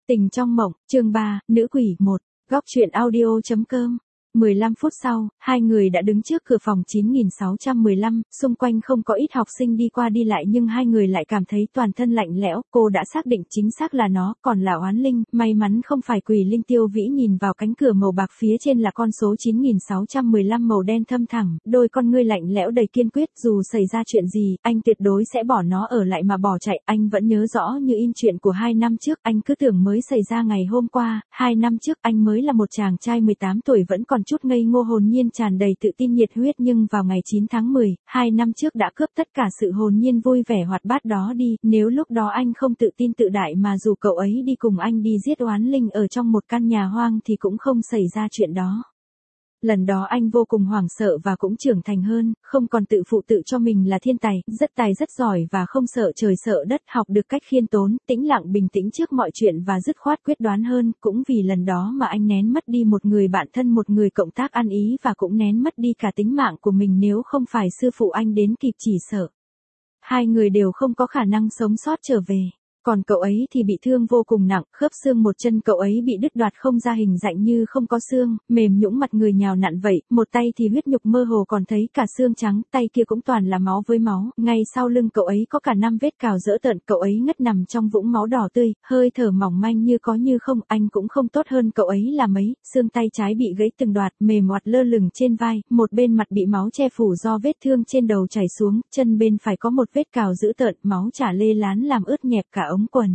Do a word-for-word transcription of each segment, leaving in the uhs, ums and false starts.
Tình trong mộng, chương ba, nữ quỷ một, góc truyện audio chấm com. mười lăm phút sau, hai người đã đứng trước cửa phòng chín nghìn sáu trăm mười lăm, xung quanh không có ít học sinh đi qua đi lại nhưng hai người lại cảm thấy toàn thân lạnh lẽo, cô đã xác định chính xác là nó, còn là oán linh, may mắn không phải quỷ linh. Tiêu Vĩ nhìn vào cánh cửa màu bạc phía trên là con số chín nghìn sáu trăm mười lăm màu đen thâm thẳm, đôi con ngươi lạnh lẽo đầy kiên quyết, dù xảy ra chuyện gì, anh tuyệt đối sẽ bỏ nó ở lại mà bỏ chạy. Anh vẫn nhớ rõ như in chuyện của hai năm trước, anh cứ tưởng mới xảy ra ngày hôm qua, hai năm trước anh mới là một chàng trai mười tám tuổi vẫn còn chút ngây ngô hồn nhiên tràn đầy tự tin nhiệt huyết, nhưng vào ngày chín tháng mười, hai năm trước đã cướp tất cả sự hồn nhiên vui vẻ hoạt bát đó đi. Nếu lúc đó anh không tự tin tự đại mà dù cậu ấy đi cùng anh đi giết oán linh ở trong một căn nhà hoang thì cũng không xảy ra chuyện đó. Lần đó anh vô cùng hoảng sợ và cũng trưởng thành hơn, không còn tự phụ tự cho mình là thiên tài, rất tài rất giỏi và không sợ trời sợ đất, học được cách khiêm tốn, tĩnh lặng bình tĩnh trước mọi chuyện và dứt khoát quyết đoán hơn. Cũng vì lần đó mà anh nén mất đi một người bạn thân, một người cộng tác ăn ý, và cũng nén mất đi cả tính mạng của mình. Nếu không phải sư phụ anh đến kịp chỉ sợ hai người đều không có khả năng sống sót trở về. Còn cậu ấy thì bị thương vô cùng nặng, khớp xương một chân cậu ấy bị đứt đoạt không ra hình dạng như không có xương, mềm nhũn mặt người nhào nặn vậy, một tay thì huyết nhục mơ hồ còn thấy cả xương trắng, tay kia cũng toàn là máu với máu, ngay sau lưng cậu ấy có cả năm vết cào dữ tợn, cậu ấy ngất nằm trong vũng máu đỏ tươi, hơi thở mỏng manh như có như không. Anh cũng không tốt hơn cậu ấy là mấy, xương tay trái bị gãy từng đoạt, mềm oặt lơ lửng trên vai, một bên mặt bị máu che phủ do vết thương trên đầu chảy xuống, chân bên phải có một vết cào dữ tợn, máu chả lê lán làm ướt nhẹp cả ống quần.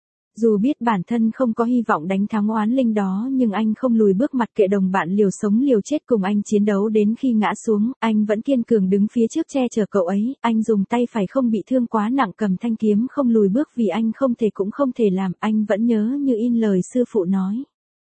Dù biết bản thân không có hy vọng đánh thắng oán linh đó nhưng anh không lùi bước, mặc kệ đồng bạn liều sống liều chết cùng anh chiến đấu đến khi ngã xuống, anh vẫn kiên cường đứng phía trước che chở cậu ấy. Anh dùng tay phải không bị thương quá nặng cầm thanh kiếm không lùi bước vì anh không thể cũng không thể làm. Anh vẫn nhớ như in lời sư phụ nói,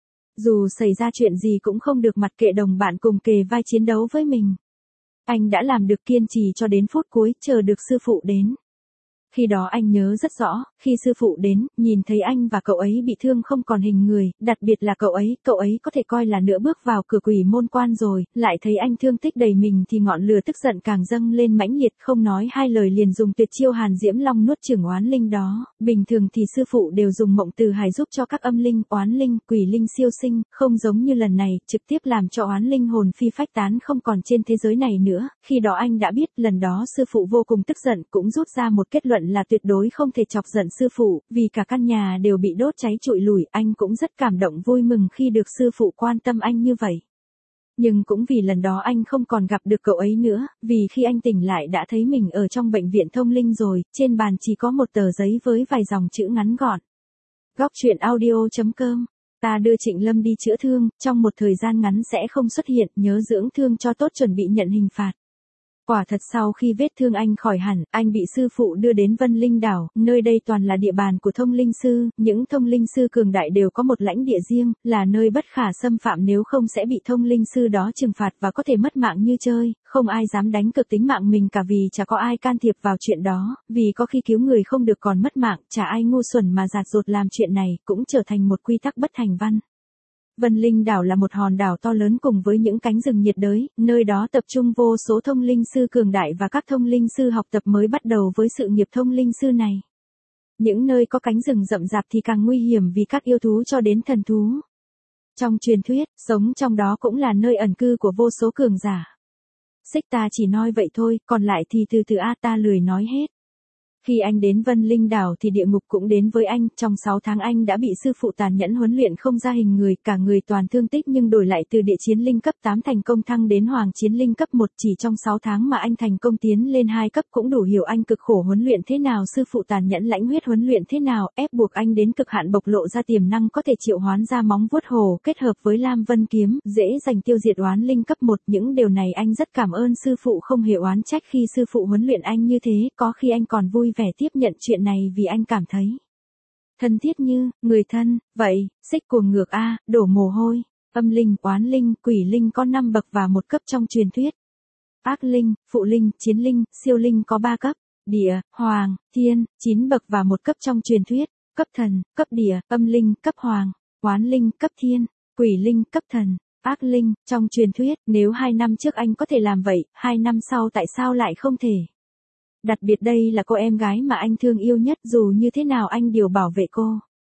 dù xảy ra chuyện gì cũng không được mặc kệ đồng bạn cùng kề vai chiến đấu với mình. Anh đã làm được, kiên trì cho đến phút cuối, chờ được sư phụ đến. Khi đó anh nhớ rất rõ, khi sư phụ đến, nhìn thấy anh và cậu ấy bị thương không còn hình người, đặc biệt là cậu ấy, cậu ấy có thể coi là nửa bước vào cửa quỷ môn quan rồi, lại thấy anh thương tích đầy mình thì ngọn lửa tức giận càng dâng lên mãnh liệt, không nói hai lời liền dùng tuyệt chiêu Hàn Diễm Long nuốt chửng oán linh đó. Bình thường thì sư phụ đều dùng mộng từ hài giúp cho các âm linh, oán linh, quỷ linh siêu sinh, không giống như lần này, trực tiếp làm cho oán linh hồn phi phách tán không còn trên thế giới này nữa. Khi đó anh đã biết, lần đó sư phụ vô cùng tức giận, cũng rút ra một kết luận là tuyệt đối không thể chọc giận sư phụ, vì cả căn nhà đều bị đốt cháy trụi lủi. Anh cũng rất cảm động vui mừng khi được sư phụ quan tâm anh như vậy. Nhưng cũng vì lần đó anh không còn gặp được cậu ấy nữa, vì khi anh tỉnh lại đã thấy mình ở trong bệnh viện thông linh rồi, trên bàn chỉ có một tờ giấy với vài dòng chữ ngắn gọn. Góc truyện audio chấm com. Ta đưa Trịnh Lâm đi chữa thương, trong một thời gian ngắn sẽ không xuất hiện, nhớ dưỡng thương cho tốt chuẩn bị nhận hình phạt. Quả thật sau khi vết thương anh khỏi hẳn, anh bị sư phụ đưa đến Vân Linh đảo, nơi đây toàn là địa bàn của thông linh sư, những thông linh sư cường đại đều có một lãnh địa riêng, là nơi bất khả xâm phạm, nếu không sẽ bị thông linh sư đó trừng phạt và có thể mất mạng như chơi, không ai dám đánh cược tính mạng mình cả vì chả có ai can thiệp vào chuyện đó, vì có khi cứu người không được còn mất mạng, chả ai ngu xuẩn mà dạt dột làm chuyện này, cũng trở thành một quy tắc bất thành văn. Vân Linh đảo là một hòn đảo to lớn cùng với những cánh rừng nhiệt đới, nơi đó tập trung vô số thông linh sư cường đại và các thông linh sư học tập mới bắt đầu với sự nghiệp thông linh sư này. Những nơi có cánh rừng rậm rạp thì càng nguy hiểm vì các yêu thú cho đến thần thú. Trong truyền thuyết, sống trong đó cũng là nơi ẩn cư của vô số cường giả. Xích ta chỉ nói vậy thôi, còn lại thì từ từ a ta lười nói hết. Khi anh đến Vân Linh đảo thì địa ngục cũng đến với anh, trong sáu tháng anh đã bị sư phụ tàn nhẫn huấn luyện không ra hình người, cả người toàn thương tích nhưng đổi lại từ địa chiến linh cấp tám thành công thăng đến hoàng chiến linh cấp một, chỉ trong sáu tháng mà anh thành công tiến lên hai cấp, cũng đủ hiểu anh cực khổ huấn luyện thế nào, sư phụ tàn nhẫn lãnh huyết huấn luyện thế nào, ép buộc anh đến cực hạn bộc lộ ra tiềm năng có thể triệu hoán ra móng vuốt hồ kết hợp với Lam Vân kiếm, dễ dành tiêu diệt oán linh cấp một, những điều này anh rất cảm ơn sư phụ, không hề oán trách khi sư phụ huấn luyện anh như thế, có khi anh còn vui vẻ tiếp nhận chuyện này vì anh cảm thấy thân thiết như người thân. Vậy, Xích cuồng ngược a, đổ mồ hôi. Âm linh, oán linh, quỷ linh có năm bậc và một cấp trong truyền thuyết. Ác linh, phụ linh, chiến linh, siêu linh có ba cấp. Địa, hoàng, thiên, chín bậc và một cấp trong truyền thuyết. Cấp thần, cấp địa, âm linh, cấp hoàng, oán linh, cấp thiên, quỷ linh, cấp thần, ác linh. Trong truyền thuyết, nếu hai năm trước anh có thể làm vậy, hai năm sau tại sao lại không thể? Đặc biệt đây là cô em gái mà anh thương yêu nhất, dù như thế nào anh đều bảo vệ cô.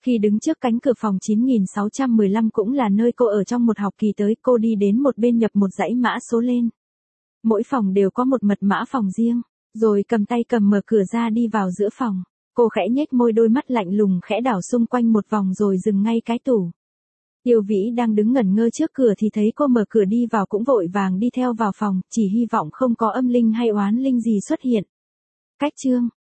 Khi đứng trước cánh cửa phòng chín nghìn sáu trăm mười lăm cũng là nơi cô ở trong một học kỳ tới, cô đi đến một bên nhập một dãy mã số lên. Mỗi phòng đều có một mật mã phòng riêng, rồi cầm tay cầm mở cửa ra đi vào giữa phòng. Cô khẽ nhếch môi, đôi mắt lạnh lùng khẽ đảo xung quanh một vòng rồi dừng ngay cái tủ. Tiêu Vĩ đang đứng ngẩn ngơ trước cửa thì thấy cô mở cửa đi vào cũng vội vàng đi theo vào phòng, chỉ hy vọng không có âm linh hay oán linh gì xuất hiện. Cách chương